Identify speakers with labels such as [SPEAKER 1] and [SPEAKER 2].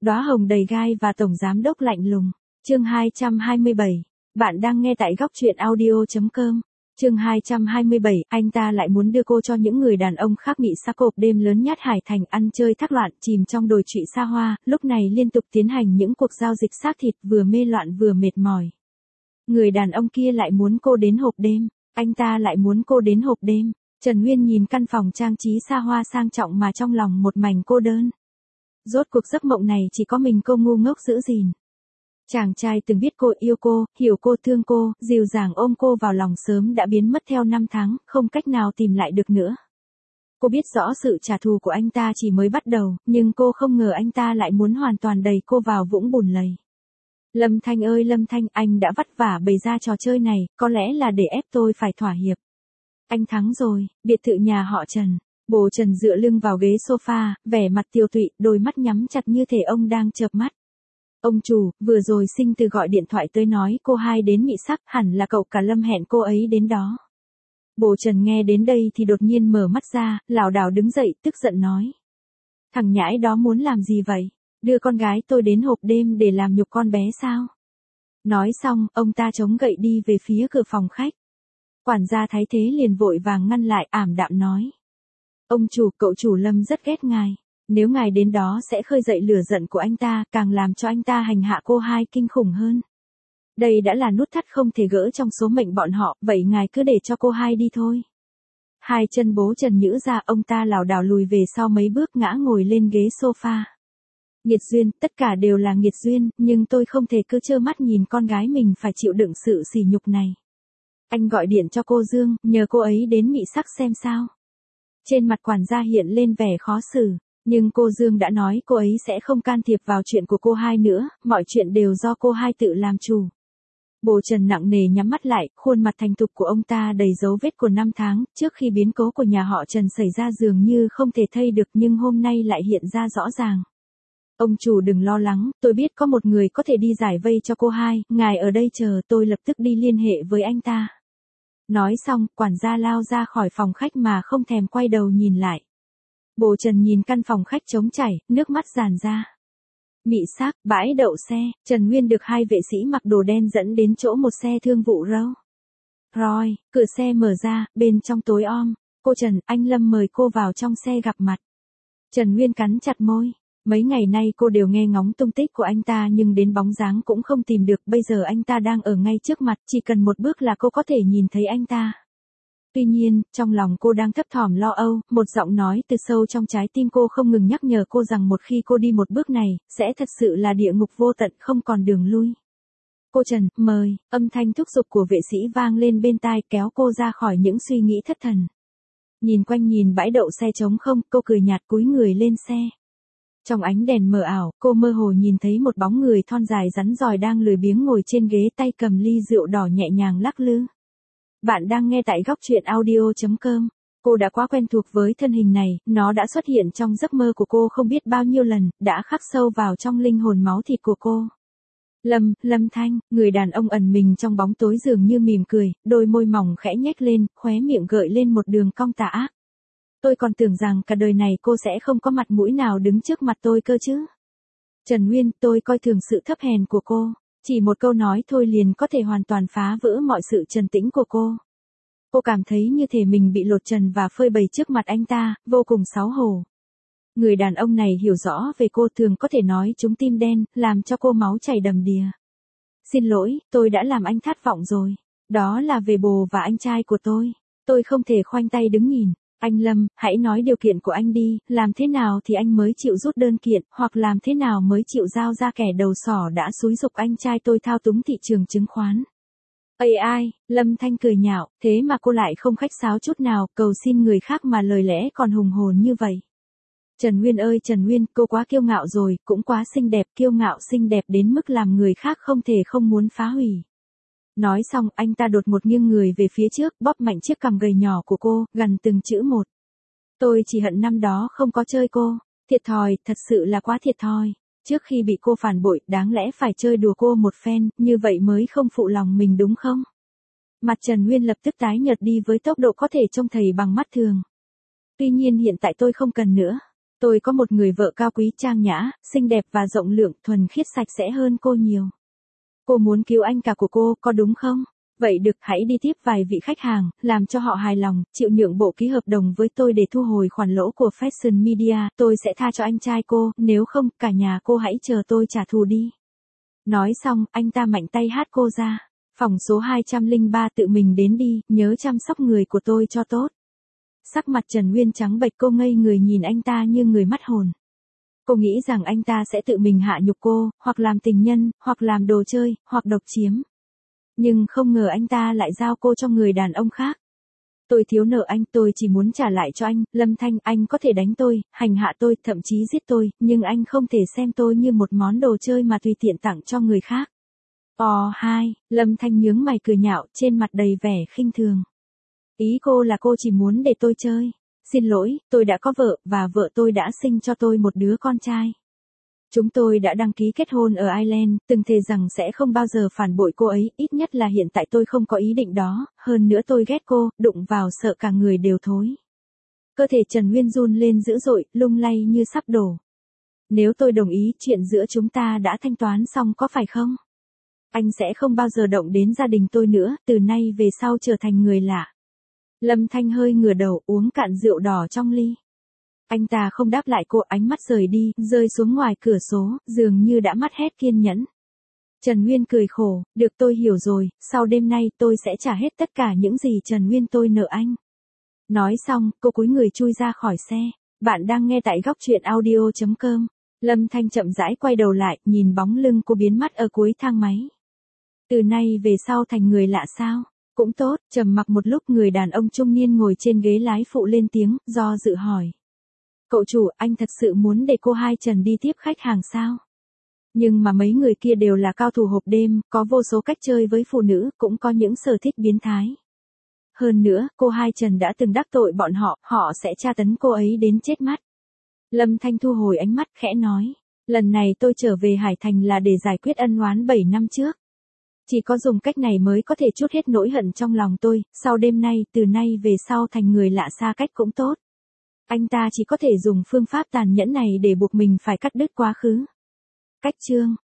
[SPEAKER 1] Đóa hồng đầy gai và tổng giám đốc lạnh lùng. Chương 227. Bạn đang nghe tại góc truyện audio.com. Chương 227, anh ta lại muốn đưa cô cho những người đàn ông khác. Mị Sắc hộp đêm lớn nhát Hải Thành ăn chơi thác loạn, chìm trong đồi trụy xa hoa, lúc này liên tục tiến hành những cuộc giao dịch xác thịt, vừa mê loạn vừa mệt mỏi. Người đàn ông kia lại muốn cô đến hộp đêm, anh ta lại muốn cô đến hộp đêm. Trần Nguyên nhìn căn phòng trang trí xa hoa sang trọng mà trong lòng một mảnh cô đơn. Rốt cuộc giấc mộng này chỉ có mình cô ngu ngốc giữ gìn. Chàng trai từng biết cô, yêu cô, hiểu cô, thương cô, dịu dàng ôm cô vào lòng sớm đã biến mất theo 5 tháng, không cách nào tìm lại được nữa. Cô biết rõ sự trả thù của anh ta chỉ mới bắt đầu, nhưng cô không ngờ anh ta lại muốn hoàn toàn đẩy cô vào vũng bùn lầy. Lâm Thanh ơi Lâm Thanh, anh đã vất vả bày ra trò chơi này, có lẽ là để ép tôi phải thỏa hiệp. Anh thắng rồi. Biệt thự nhà họ Trần. Bố Trần dựa lưng vào ghế sofa, vẻ mặt tiều tụy, đôi mắt nhắm chặt như thể ông đang chợp mắt. Ông chủ, vừa rồi Sinh Từ gọi điện thoại tới nói cô hai đến Mị Sắc, hẳn là cậu cả Lâm hẹn cô ấy đến đó. Bố Trần nghe đến đây thì đột nhiên mở mắt ra, lảo đảo đứng dậy, tức giận nói. Thằng nhãi đó muốn làm gì vậy? Đưa con gái tôi đến hộp đêm để làm nhục con bé sao? Nói xong, ông ta chống gậy đi về phía cửa phòng khách. Quản gia thấy thế liền vội vàng ngăn lại, ảm đạm nói. Ông chủ, cậu chủ Lâm rất ghét ngài. Nếu ngài đến đó sẽ khơi dậy lửa giận của anh ta, càng làm cho anh ta hành hạ cô hai kinh khủng hơn. Đây đã là nút thắt không thể gỡ trong số mệnh bọn họ, vậy ngài cứ để cho cô hai đi thôi. Hai chân bố Trần nhữ ra, ông ta lảo đảo lùi về sau mấy bước, ngã ngồi lên ghế sofa. Nghiệt duyên, tất cả đều là nghiệt duyên, nhưng tôi không thể cứ trơ mắt nhìn con gái mình phải chịu đựng sự sỉ nhục này. Anh gọi điện cho cô Dương, nhờ cô ấy đến Mị Sắc xem sao. Trên mặt quản gia hiện lên vẻ khó xử, nhưng cô Dương đã nói cô ấy sẽ không can thiệp vào chuyện của cô hai nữa, mọi chuyện đều do cô hai tự làm chủ. Bố Trần nặng nề nhắm mắt lại, khuôn mặt thành thục của ông ta đầy dấu vết của 5 tháng, trước khi biến cố của nhà họ Trần xảy ra dường như không thể thay được nhưng hôm nay lại hiện ra rõ ràng. Ông chủ đừng lo lắng, tôi biết có một người có thể đi giải vây cho cô hai, ngài ở đây chờ, tôi lập tức đi liên hệ với anh ta. Nói xong, quản gia lao ra khỏi phòng khách mà không thèm quay đầu nhìn lại. Bố Trần nhìn căn phòng khách trống trải, nước mắt tràn ra. Mị Sắc, bãi đậu xe, Trần Nguyên được hai vệ sĩ mặc đồ đen dẫn đến chỗ một xe thương vụ Rolls Royce, cửa xe mở ra, bên trong tối om. Cô Trần, anh Lâm mời cô vào trong xe gặp mặt. Trần Nguyên cắn chặt môi. Mấy ngày nay cô đều nghe ngóng tung tích của anh ta nhưng đến bóng dáng cũng không tìm được, bây giờ anh ta đang ở ngay trước mặt, chỉ cần một bước là cô có thể nhìn thấy anh ta. Tuy nhiên, trong lòng cô đang thấp thỏm lo âu, một giọng nói từ sâu trong trái tim cô không ngừng nhắc nhở cô rằng một khi cô đi một bước này, sẽ thật sự là địa ngục vô tận không còn đường lui. Cô Trần, mời, âm thanh thúc giục của vệ sĩ vang lên bên tai kéo cô ra khỏi những suy nghĩ thất thần. Nhìn quanh nhìn bãi đậu xe trống không, cô cười nhạt cúi người lên xe. Trong ánh đèn mờ ảo, cô mơ hồ nhìn thấy một bóng người thon dài rắn rỏi đang lười biếng ngồi trên ghế, tay cầm ly rượu đỏ nhẹ nhàng lắc lư. Bạn đang nghe tại góc truyện audio.com. Cô đã quá quen thuộc với thân hình này, nó đã xuất hiện trong giấc mơ của cô không biết bao nhiêu lần, đã khắc sâu vào trong linh hồn máu thịt của cô. Lâm Thanh, người đàn ông ẩn mình trong bóng tối dường như mỉm cười, đôi môi mỏng khẽ nhếch lên, khóe miệng gợi lên một đường cong tà ác. Tôi còn tưởng rằng cả đời này cô sẽ không có mặt mũi nào đứng trước mặt tôi cơ chứ. Trần Nguyên, tôi coi thường sự thấp hèn của cô. Chỉ một câu nói thôi liền có thể hoàn toàn phá vỡ mọi sự trầm tĩnh của cô. Cô cảm thấy như thể mình bị lột trần và phơi bày trước mặt anh ta, vô cùng xấu hổ. Người đàn ông này hiểu rõ về cô, thường có thể nói trúng tim đen, làm cho cô máu chảy đầm đìa. Xin lỗi, tôi đã làm anh thất vọng rồi. Đó là về bồ và anh trai của tôi. Tôi không thể khoanh tay đứng nhìn. Anh Lâm, hãy nói điều kiện của anh đi, làm thế nào thì anh mới chịu rút đơn kiện, hoặc làm thế nào mới chịu giao ra kẻ đầu sỏ đã xúi giục anh trai tôi thao túng thị trường chứng khoán. AI, Lâm Thanh cười nhạo, thế mà cô lại không khách sáo chút nào, cầu xin người khác mà lời lẽ còn hùng hồn như vậy. Trần Nguyên ơi Trần Nguyên, cô quá kiêu ngạo rồi, cũng quá xinh đẹp, kiêu ngạo xinh đẹp đến mức làm người khác không thể không muốn phá hủy. Nói xong, anh ta đột một nghiêng người về phía trước, bóp mạnh chiếc cằm gầy nhỏ của cô, gần từng chữ một. Tôi chỉ hận năm đó không có chơi cô. Thiệt thòi, thật sự là quá thiệt thòi. Trước khi bị cô phản bội, đáng lẽ phải chơi đùa cô một phen, như vậy mới không phụ lòng mình đúng không? Mặt Trần Nguyên lập tức tái nhợt đi với tốc độ có thể trông thấy bằng mắt thường. Tuy nhiên hiện tại tôi không cần nữa. Tôi có một người vợ cao quý trang nhã, xinh đẹp và rộng lượng, thuần khiết sạch sẽ hơn cô nhiều. Cô muốn cứu anh cả của cô, có đúng không? Vậy được, hãy đi tiếp vài vị khách hàng, làm cho họ hài lòng, chịu nhượng bộ ký hợp đồng với tôi để thu hồi khoản lỗ của Fashion Media, tôi sẽ tha cho anh trai cô, nếu không, cả nhà cô hãy chờ tôi trả thù đi. Nói xong, anh ta mạnh tay hát cô ra. Phòng số 203 tự mình đến đi, nhớ chăm sóc người của tôi cho tốt. Sắc mặt Trần Uyên trắng bệch, cô ngây người nhìn anh ta như người mất hồn. Cô nghĩ rằng anh ta sẽ tự mình hạ nhục cô, hoặc làm tình nhân, hoặc làm đồ chơi, hoặc độc chiếm. Nhưng không ngờ anh ta lại giao cô cho người đàn ông khác. Tôi thiếu nợ anh, tôi chỉ muốn trả lại cho anh, Lâm Thanh, anh có thể đánh tôi, hành hạ tôi, thậm chí giết tôi, nhưng anh không thể xem tôi như một món đồ chơi mà tùy tiện tặng cho người khác. Lâm Thanh nhướng mày cười nhạo, trên mặt đầy vẻ khinh thường. Ý cô là cô chỉ muốn để tôi chơi. Xin lỗi, tôi đã có vợ, và vợ tôi đã sinh cho tôi một đứa con trai. Chúng tôi đã đăng ký kết hôn ở Ireland, từng thề rằng sẽ không bao giờ phản bội cô ấy, ít nhất là hiện tại tôi không có ý định đó, hơn nữa tôi ghét cô, đụng vào sợ cả người đều thối. Cơ thể Trần Uyên run lên dữ dội, lung lay như sắp đổ. Nếu tôi đồng ý, chuyện giữa chúng ta đã thanh toán xong có phải không? Anh sẽ không bao giờ động đến gia đình tôi nữa, từ nay về sau trở thành người lạ. Lâm Thanh hơi ngửa đầu, uống cạn rượu đỏ trong ly. Anh ta không đáp lại cô, ánh mắt rời đi, rơi xuống ngoài cửa sổ, dường như đã mất hết kiên nhẫn. Trần Uyên cười khổ, được, tôi hiểu rồi, sau đêm nay tôi sẽ trả hết tất cả những gì Trần Uyên tôi nợ anh. Nói xong, cô cúi người chui ra khỏi xe. Bạn đang nghe tại góc truyện audio.com. Lâm Thanh chậm rãi quay đầu lại, nhìn bóng lưng cô biến mất ở cuối thang máy. Từ nay về sau thành người lạ sao? Cũng tốt, trầm mặc một lúc, người đàn ông trung niên ngồi trên ghế lái phụ lên tiếng, do dự hỏi. Cậu chủ, anh thật sự muốn để cô Hai Trần đi tiếp khách hàng sao? Nhưng mà mấy người kia đều là cao thủ hộp đêm, có vô số cách chơi với phụ nữ, cũng có những sở thích biến thái. Hơn nữa, cô Hai Trần đã từng đắc tội bọn họ, họ sẽ tra tấn cô ấy đến chết mắt. Lâm Thanh thu hồi ánh mắt, khẽ nói. Lần này tôi trở về Hải Thành là để giải quyết ân oán 7 năm trước. Chỉ có dùng cách này mới có thể trút hết nỗi hận trong lòng tôi, sau đêm nay, từ nay về sau thành người lạ xa cách cũng tốt. Anh ta chỉ có thể dùng phương pháp tàn nhẫn này để buộc mình phải cắt đứt quá khứ. Cách chương